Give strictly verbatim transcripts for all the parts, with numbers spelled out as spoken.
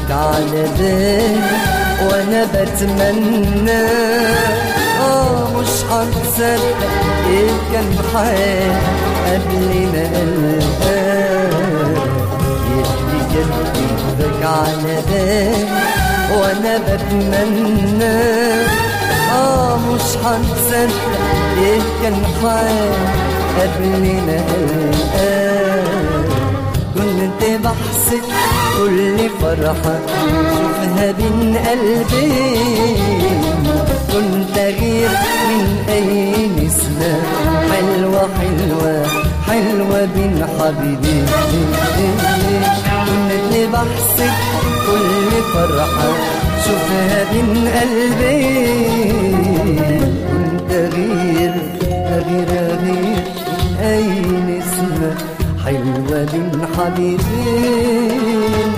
لك على بالي وانا بتمنى اه مش هتصدق ايه كان حال قبلنا الآن يلي قلبي لك على بالي وانا بتمنى اه مش هتصدق ايه كان حال قبلنا الآن كنت بحسب كل فرحة شوفها بين قلبين كنت غير من أي نسمة حلوة حلوة حلوة بين حبيبين كنت بحسب كل فرحة شوفها بين قلبين كنت غير غير غير أي نسمة حلوة بين حبيبين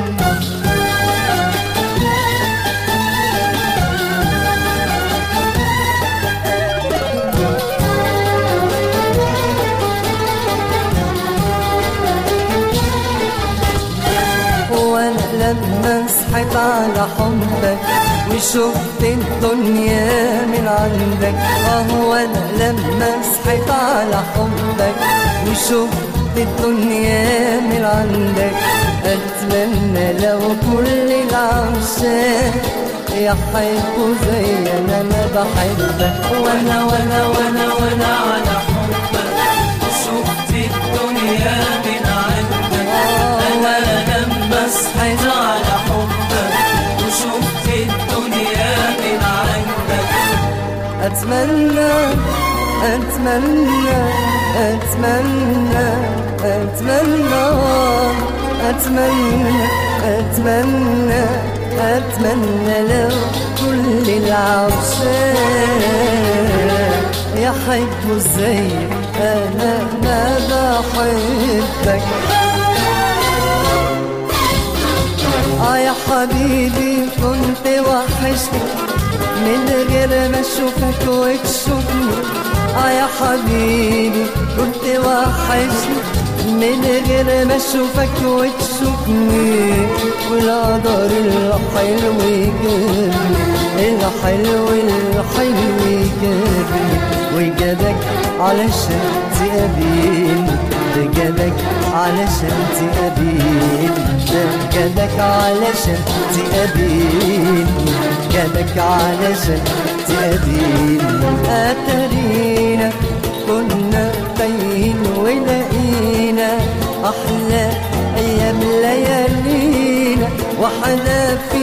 وانا لما صحيت على حبك وشفت الدنيا من عندك اه وانا لما صحيت على حبك وشفت الدنيا من عندك اتمنى لو كل العشاق يحبوا زي انا ما بحبك وانا وانا وانا وانا على حبك شفت الدنيا من عندك انا لما صحيت على حبك وشفت الدنيا من عندك اتمنى اتمنى اتمنى اتمنى اتمنى اتمنى اتمنى لو كل العشاق يحبوا زي انا ما بحبك اه يا حبيبي كنت وحشني من غير ما اشوفك وتشوفني اه يا حبيبي كنت وحشني من غير ما اشوفك وتشوفني والقدر الحلو يجيبني الحلو الحلو يجيبني وجابك علشان تقابلني جابك علشان تقابلني جابك علشان تقابلني جابك علشان تقابلني اترينا كنا تايهين ولقينا احلى ايام ليالينا واحنا في